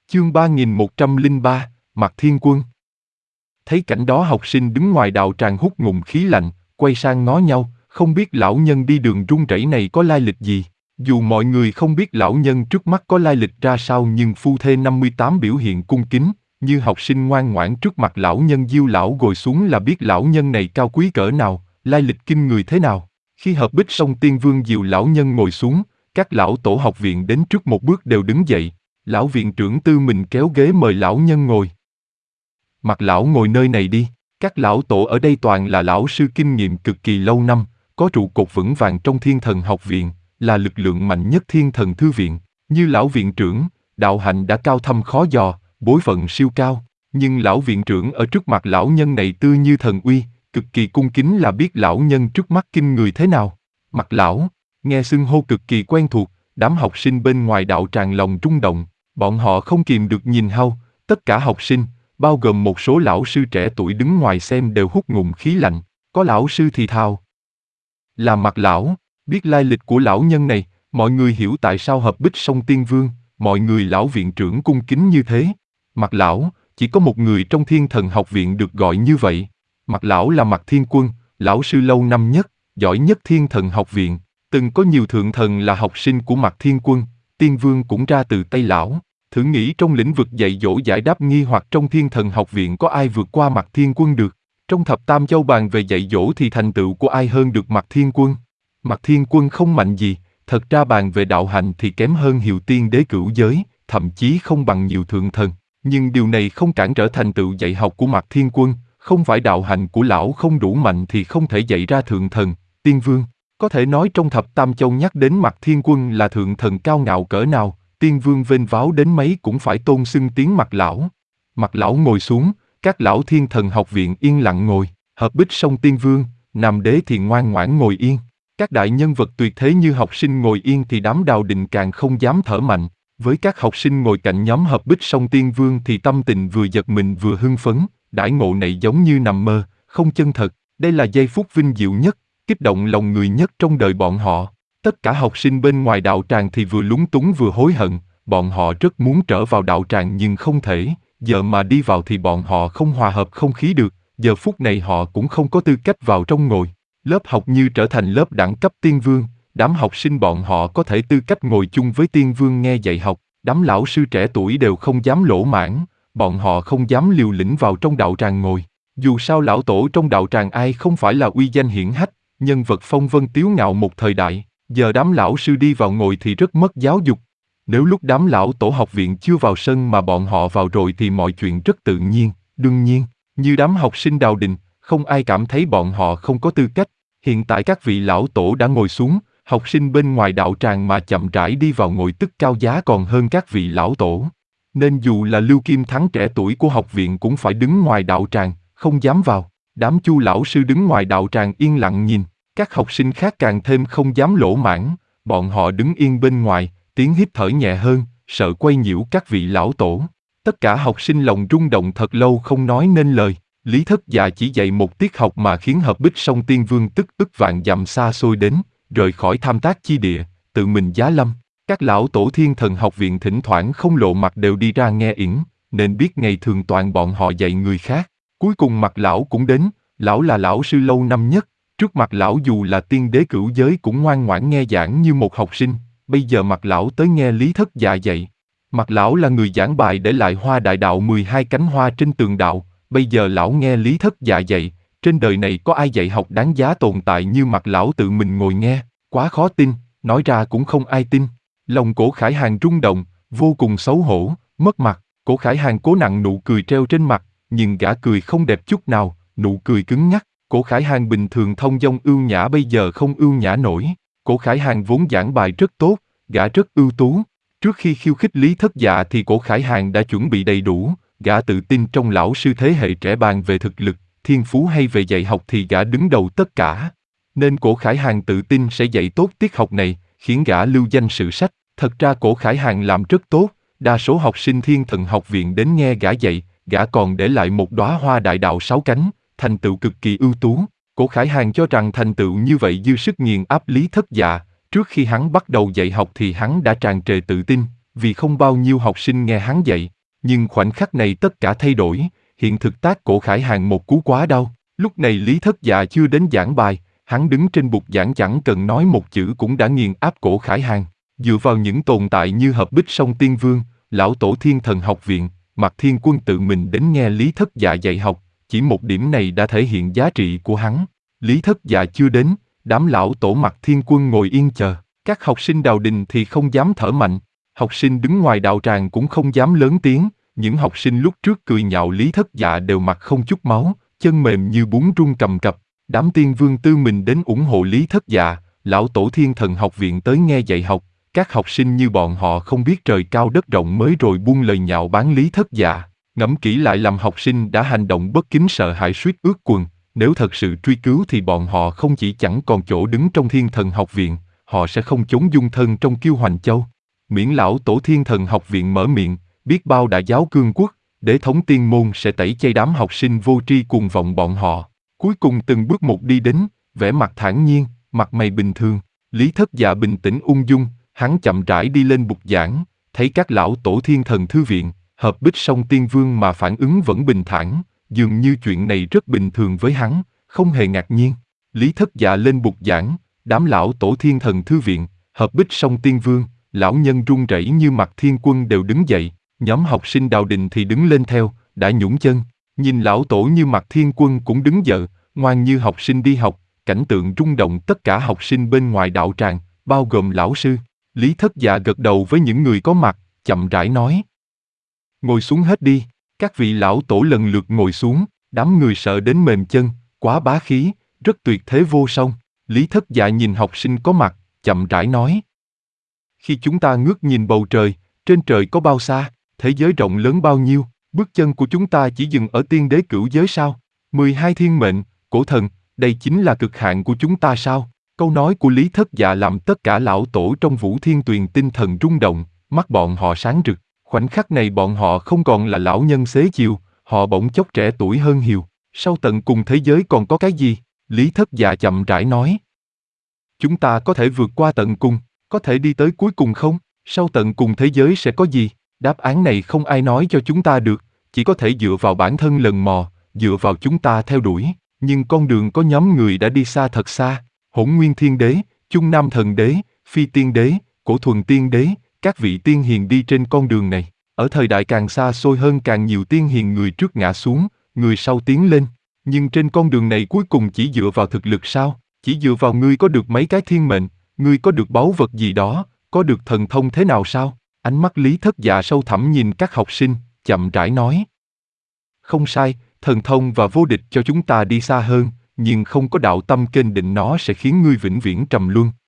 Chương 3103, Mạc Thiên Quân. Thấy cảnh đó học sinh đứng ngoài đạo tràng hút ngụm khí lạnh, quay sang ngó nhau, không biết lão nhân đi đường run rẩy này có lai lịch gì. Dù mọi người không biết lão nhân trước mắt có lai lịch ra sao nhưng phu thê 58 biểu hiện cung kính, như học sinh ngoan ngoãn trước mặt lão nhân Diêu lão ngồi xuống là biết lão nhân này cao quý cỡ nào, lai lịch kinh người thế nào. Khi hợp bích xong Tiên Vương dìu lão nhân ngồi xuống, các lão tổ học viện đến trước một bước đều đứng dậy. Lão viện trưởng tư mình kéo ghế mời lão nhân ngồi. Mặt lão ngồi nơi này đi, các lão tổ ở đây toàn là lão sư kinh nghiệm cực kỳ lâu năm, có trụ cột vững vàng trong Thiên Thần học viện, là lực lượng mạnh nhất Thiên Thần thư viện. Như lão viện trưởng, đạo hạnh đã cao thâm khó dò, bối phận siêu cao, nhưng lão viện trưởng ở trước mặt lão nhân này tươi như thần uy, cực kỳ cung kính là biết lão nhân trước mắt kinh người thế nào. Mặt lão, nghe xưng hô cực kỳ quen thuộc, đám học sinh bên ngoài đạo tràng lòng rung động. Bọn họ không kìm được nhìn hao, tất cả học sinh, bao gồm một số lão sư trẻ tuổi đứng ngoài xem đều hút ngụm khí lạnh. Có lão sư thì thào: là Mặt lão. Biết lai lịch của lão nhân này, mọi người hiểu tại sao hợp bích song Tiên Vương, mọi người lão viện trưởng cung kính như thế. Mặt lão, chỉ có một người trong Thiên Thần học viện được gọi như vậy. Mặt lão là Mạc Thiên Quân, lão sư lâu năm nhất, giỏi nhất Thiên Thần học viện. Từng có nhiều thượng thần là học sinh của Mạc Thiên Quân, Tiên Vương cũng ra từ tay lão. Thử nghĩ trong lĩnh vực dạy dỗ giải đáp nghi hoặc trong Thiên Thần học viện có ai vượt qua Mạc Thiên Quân được? Trong thập tam châu bàn về dạy dỗ thì thành tựu của ai hơn được Mạc Thiên Quân? Mạc Thiên Quân không mạnh gì, thật ra bàn về đạo hạnh thì kém hơn Hiệu Tiên Đế cửu giới, thậm chí không bằng nhiều thượng thần. Nhưng điều này không cản trở thành tựu dạy học của Mạc Thiên Quân, không phải đạo hạnh của lão không đủ mạnh thì không thể dạy ra thượng thần, Tiên Vương. Có thể nói trong thập tam châu nhắc đến Mạc Thiên Quân là thượng thần cao ngạo cỡ nào, Tiên Vương vênh váo đến mấy cũng phải tôn xưng tiếng Mặt lão. Mặt lão ngồi xuống, các lão Thiên Thần học viện yên lặng ngồi, hợp bích song Tiên Vương, Nam Đế thì ngoan ngoãn ngồi yên. Các đại nhân vật tuyệt thế như học sinh ngồi yên thì đám Đào Đình càng không dám thở mạnh. Với các học sinh ngồi cạnh nhóm hợp bích song Tiên Vương thì tâm tình vừa giật mình vừa hưng phấn, đãi ngộ này giống như nằm mơ, không chân thật. Đây là giây phút vinh diệu nhất, kích động lòng người nhất trong đời bọn họ. Tất cả học sinh bên ngoài đạo tràng thì vừa lúng túng vừa hối hận, bọn họ rất muốn trở vào đạo tràng nhưng không thể, giờ mà đi vào thì bọn họ không hòa hợp không khí được, giờ phút này họ cũng không có tư cách vào trong ngồi. Lớp học như trở thành lớp đẳng cấp Tiên Vương, đám học sinh bọn họ có thể tư cách ngồi chung với Tiên Vương nghe dạy học, đám lão sư trẻ tuổi đều không dám lỗ mãng, bọn họ không dám liều lĩnh vào trong đạo tràng ngồi. Dù sao lão tổ trong đạo tràng ai không phải là uy danh hiển hách, nhân vật phong vân tiếu ngạo một thời đại, giờ đám lão sư đi vào ngồi thì rất mất giáo dục. Nếu lúc đám lão tổ học viện chưa vào sân mà bọn họ vào rồi thì mọi chuyện rất tự nhiên, đương nhiên, như đám học sinh Đào Đình, không ai cảm thấy bọn họ không có tư cách. Hiện tại các vị lão tổ đã ngồi xuống, học sinh bên ngoài đạo tràng mà chậm rãi đi vào ngồi tức cao giá còn hơn các vị lão tổ. Nên dù là Lưu Kim Thắng trẻ tuổi của học viện cũng phải đứng ngoài đạo tràng, không dám vào. Đám Chu lão sư đứng ngoài đạo tràng yên lặng nhìn, các học sinh khác càng thêm không dám lỗ mãng, bọn họ đứng yên bên ngoài, tiếng hít thở nhẹ hơn, sợ quấy nhiễu các vị lão tổ. Tất cả học sinh lòng rung động thật lâu không nói nên lời. Lý Thất Dạ chỉ dạy một tiết học mà khiến hợp bích song Tiên Vương tức ức vạn dặm xa xôi đến, rời khỏi tham tác chi địa, tự mình giá lâm. Các lão tổ Thiên Thần học viện thỉnh thoảng không lộ mặt đều đi ra nghe yển, nên biết ngày thường toàn bọn họ dạy người khác. Cuối cùng Mặt lão cũng đến, lão là lão sư lâu năm nhất, trước mặt lão dù là tiên đế cửu giới cũng ngoan ngoãn nghe giảng như một học sinh, bây giờ Mặt lão tới nghe Lý Thất Dạ dạy. Mặt lão là người giảng bài để lại hoa đại đạo 12 cánh hoa trên tường đạo, bây giờ lão nghe Lý Thất Dạ dạy, trên đời này có ai dạy học đáng giá tồn tại như Mặt lão tự mình ngồi nghe, quá khó tin, nói ra cũng không ai tin. Lòng Cổ Khải Hàn rung động, vô cùng xấu hổ, mất mặt. Cổ Khải Hàn cố nặn nụ cười treo trên mặt, nhưng gã cười không đẹp chút nào, nụ cười cứng nhắc. Cổ Khải Hàn bình thường thông dong ưu nhã bây giờ không ưu nhã nổi. Cổ Khải Hàn vốn giảng bài rất tốt, gã rất ưu tú. Trước khi khiêu khích Lý Thất Dạ thì Cổ Khải Hàn đã chuẩn bị đầy đủ, gã tự tin trong lão sư thế hệ trẻ bàn về thực lực, thiên phú hay về dạy học thì gã đứng đầu tất cả. Nên Cổ Khải Hàn tự tin sẽ dạy tốt tiết học này, khiến gã lưu danh sử sách. Thật ra Cổ Khải Hàn làm rất tốt, đa số học sinh Thiên Thần học viện đến nghe gã dạy, gã còn để lại một đóa hoa đại đạo 6 cánh, thành tựu cực kỳ ưu tú. Cổ Khải Hàn cho rằng thành tựu như vậy dư sức nghiền áp Lý Thất Dạ. Trước khi hắn bắt đầu dạy học thì hắn đã tràn trề tự tin, vì không bao nhiêu học sinh nghe hắn dạy. Nhưng khoảnh khắc này tất cả thay đổi, hiện thực tác Cổ Khải Hàng một cú quá đau. Lúc này Lý Thất Dạ chưa đến giảng bài, hắn đứng trên bục giảng chẳng cần nói một chữ cũng đã nghiền áp Cổ Khải Hàng. Dựa vào những tồn tại như Hợp Bích Song Tiên Vương, Lão Tổ Thiên Thần Học Viện, Mạc Thiên Quân tự mình đến nghe Lý Thất Dạ dạy học, chỉ một điểm này đã thể hiện giá trị của hắn. Lý Thất Dạ chưa đến, đám lão tổ Mạc Thiên Quân ngồi yên chờ. Các học sinh Đào Đình thì không dám thở mạnh, học sinh đứng ngoài đạo tràng cũng không dám lớn tiếng. Những học sinh lúc trước cười nhạo Lý Thất Dạ đều mặt không chút máu, chân mềm như bún run cầm cập. Đám tiên vương tư mình đến ủng hộ Lý Thất Dạ, Lão Tổ Thiên Thần Học Viện tới nghe dạy học. Các học sinh như bọn họ không biết trời cao đất rộng mới rồi buông lời nhạo báng Lý Thất Dạ. Ngẫm kỹ lại làm học sinh đã hành động bất kính sợ hãi suýt ướt quần. Nếu thật sự truy cứu thì bọn họ không chỉ chẳng còn chỗ đứng trong Thiên Thần Học Viện, họ sẽ không chốn dung thân trong Kiêu Hoành Châu. Miễn Lão Tổ Thiên Thần Học Viện mở miệng, biết bao đại giáo cương quốc, Đế thống tiên môn sẽ tẩy chay đám học sinh vô tri cuồng vọng bọn họ. Cuối cùng từng bước một đi đến, vẻ mặt thản nhiên, mặt mày bình thường. Lý Thất Dạ bình tĩnh ung dung, hắn chậm rãi đi lên bục giảng, thấy các lão tổ Thiên Thần Thư Viện, Hợp Bích Song Tiên Vương mà phản ứng vẫn bình thản, dường như chuyện này rất bình thường với hắn, không hề ngạc nhiên. Lý Thất Dạ lên bục giảng, đám lão tổ Thiên Thần Thư Viện, Hợp Bích Song Tiên Vương, lão nhân run rẩy như Mạc Thiên Quân đều đứng dậy, nhóm học sinh Đào Đình thì đứng lên theo, đã nhũn chân, nhìn lão tổ như Mạc Thiên Quân cũng đứng dậy, ngoan như học sinh đi học, cảnh tượng rung động tất cả học sinh bên ngoài đạo tràng, bao gồm lão sư. Lý Thất Dạ gật đầu với những người có mặt, chậm rãi nói. Ngồi xuống hết đi, các vị lão tổ lần lượt ngồi xuống, đám người sợ đến mềm chân, quá bá khí, rất tuyệt thế vô song. Lý Thất Dạ nhìn học sinh có mặt, chậm rãi nói. Khi chúng ta ngước nhìn bầu trời, trên trời có bao xa, thế giới rộng lớn bao nhiêu, bước chân của chúng ta chỉ dừng ở tiên đế cửu giới sao? 12 thiên mệnh, cổ thần, đây chính là cực hạn của chúng ta sao? Câu nói của Lý Thất Dạ làm tất cả lão tổ trong Vũ Thiên Tuyền tinh thần rung động, mắt bọn họ sáng rực. Khoảnh khắc này bọn họ không còn là lão nhân xế chiều, họ bỗng chốc trẻ tuổi hơn nhiều. Sau tận cùng thế giới còn có cái gì? Lý Thất Dạ chậm rãi nói. Chúng ta có thể vượt qua tận cùng, có thể đi tới cuối cùng không? Sau tận cùng thế giới sẽ có gì? Đáp án này không ai nói cho chúng ta được, chỉ có thể dựa vào bản thân lần mò, dựa vào chúng ta theo đuổi. Nhưng con đường có nhóm người đã đi xa thật xa. Hỗn Nguyên Thiên Đế, Trung Nam Thần Đế, Phi Tiên Đế, Cổ Thuần Tiên Đế, các vị tiên hiền đi trên con đường này. Ở thời đại càng xa xôi hơn càng nhiều tiên hiền người trước ngã xuống, người sau tiến lên. Nhưng trên con đường này cuối cùng chỉ dựa vào thực lực sao? Chỉ dựa vào ngươi có được mấy cái thiên mệnh, ngươi có được báu vật gì đó, có được thần thông thế nào sao? Ánh mắt Lý Thất Dạ sâu thẳm nhìn các học sinh, chậm rãi nói. Không sai, thần thông và vô địch cho chúng ta đi xa hơn, nhưng không có đạo tâm kênh định nó sẽ khiến ngươi vĩnh viễn trầm luân.